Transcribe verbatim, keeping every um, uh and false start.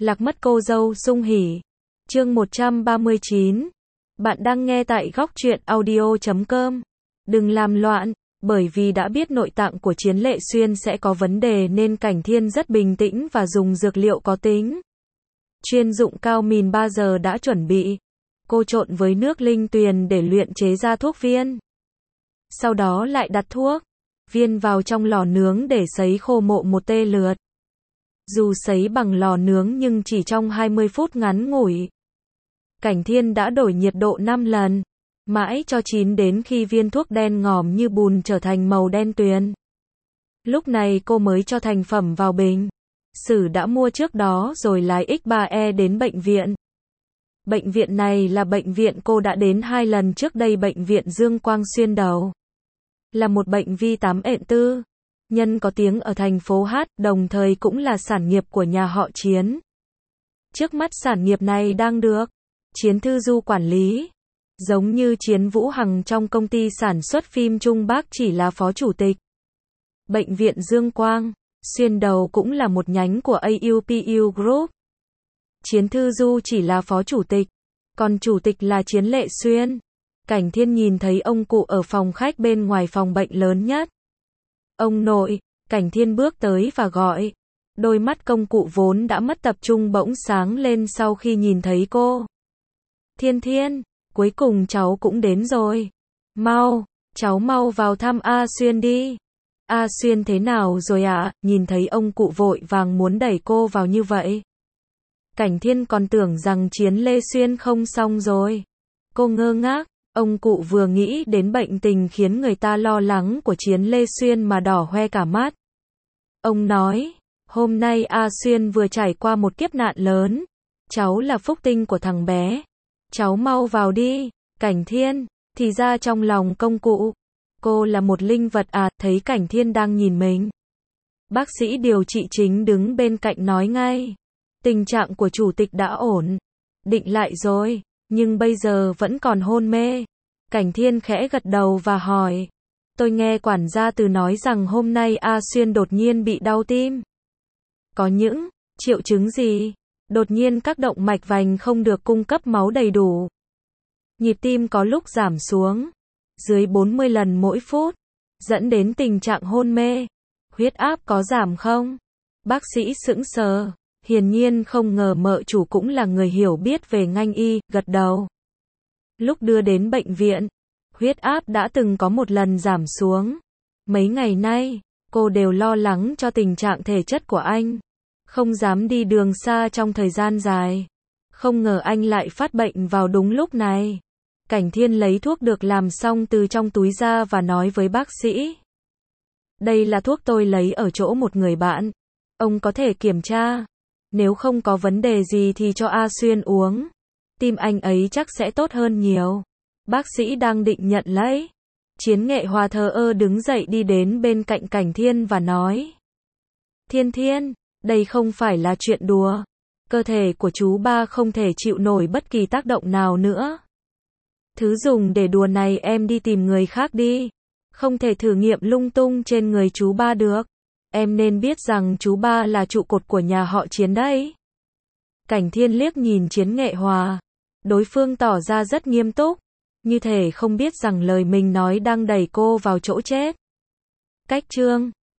Lạc mất cô dâu sung hỉ. Chương một trăm ba mươi chín. Bạn đang nghe tại góc truyện audio chấm com. Đừng làm loạn, bởi vì đã biết nội tạng của Chiến Lệ Xuyên sẽ có vấn đề nên Cảnh Thiên rất bình tĩnh và dùng dược liệu có tính chuyên dụng cao mìn ba giờ đã chuẩn bị. Cô trộn với nước linh tuyền để luyện chế ra thuốc viên. Sau đó lại đặt thuốc viên vào trong lò nướng để sấy khô mộ một tê lượt. Dù sấy bằng lò nướng nhưng chỉ trong hai mươi phút ngắn ngủi, Cảnh Thiên đã đổi nhiệt độ năm lần, mãi cho chín đến khi viên thuốc đen ngòm như bùn trở thành màu đen tuyền. Lúc này cô mới cho thành phẩm vào bình. Sử đã mua trước đó rồi lái X ba E đến bệnh viện. Bệnh viện này là bệnh viện cô đã đến hai lần trước đây, bệnh viện Dương Quang Xuyên Đầu. Là một bệnh vi tám ện tư, nhân có tiếng ở thành phố Hát, đồng thời cũng là sản nghiệp của nhà họ Chiến. Trước mắt sản nghiệp này đang được Chiến Thư Du quản lý. Giống như Chiến Vũ Hằng trong công ty sản xuất phim Trung Bắc chỉ là phó chủ tịch. Bệnh viện Dương Quang Xuyên Đầu cũng là một nhánh của a u pê u Group. Chiến Thư Du chỉ là phó chủ tịch, còn chủ tịch là Chiến Lệ Xuyên. Cảnh Thiên nhìn thấy ông cụ ở phòng khách bên ngoài phòng bệnh lớn nhất. Ông nội. Cảnh Thiên bước tới và gọi. Đôi mắt công cụ vốn đã mất tập trung bỗng sáng lên sau khi nhìn thấy cô. Thiên Thiên, cuối cùng cháu cũng đến rồi. Mau, cháu mau vào thăm A Xuyên đi. A Xuyên thế nào rồi ạ? À? Nhìn thấy ông cụ vội vàng muốn đẩy cô vào như vậy. Cảnh Thiên còn tưởng rằng Chiến Lê Xuyên không xong rồi. Cô ngơ ngác, ông cụ vừa nghĩ đến bệnh tình khiến người ta lo lắng của Chiến Lê Xuyên mà đỏ hoe cả mắt. Ông nói, hôm nay A Xuyên vừa trải qua một kiếp nạn lớn. Cháu là phúc tinh của thằng bé. Cháu mau vào đi. Cảnh Thiên, thì ra trong lòng công cụ, cô là một linh vật à? Thấy Cảnh Thiên đang nhìn mình, bác sĩ điều trị chính đứng bên cạnh nói ngay. Tình trạng của chủ tịch đã ổn định lại rồi, nhưng bây giờ vẫn còn hôn mê. Cảnh Thiên khẽ gật đầu và hỏi, tôi nghe quản gia Từ nói rằng hôm nay A Xuyên đột nhiên bị đau tim. Có những triệu chứng gì? Đột nhiên các động mạch vành không được cung cấp máu đầy đủ. Nhịp tim có lúc giảm xuống dưới bốn mươi lần mỗi phút, dẫn đến tình trạng hôn mê. Huyết áp có giảm không? Bác sĩ sững sờ, hiển nhiên không ngờ mợ chủ cũng là người hiểu biết về ngành y, gật đầu. Lúc đưa đến bệnh viện, huyết áp đã từng có một lần giảm xuống. Mấy ngày nay, cô đều lo lắng cho tình trạng thể chất của anh, không dám đi đường xa trong thời gian dài. Không ngờ anh lại phát bệnh vào đúng lúc này. Cảnh Thiên lấy thuốc được làm xong từ trong túi ra và nói với bác sĩ. Đây là thuốc tôi lấy ở chỗ một người bạn. Ông có thể kiểm tra. Nếu không có vấn đề gì thì cho A Xuyên uống. Tim anh ấy chắc sẽ tốt hơn nhiều. Bác sĩ đang định nhận lấy. Chiến Nghệ Hòa thờ ơ đứng dậy đi đến bên cạnh Cảnh Thiên và nói. Thiên Thiên, đây không phải là chuyện đùa. Cơ thể của chú ba không thể chịu nổi bất kỳ tác động nào nữa. Thứ dùng để đùa này em đi tìm người khác đi. Không thể thử nghiệm lung tung trên người chú ba được. Em nên biết rằng chú ba là trụ cột của nhà họ Chiến đấy. Cảnh Thiên liếc nhìn Chiến Nghệ Hòa. Đối phương tỏ ra rất nghiêm túc, như thể không biết rằng lời mình nói đang đẩy cô vào chỗ chết. Cách chương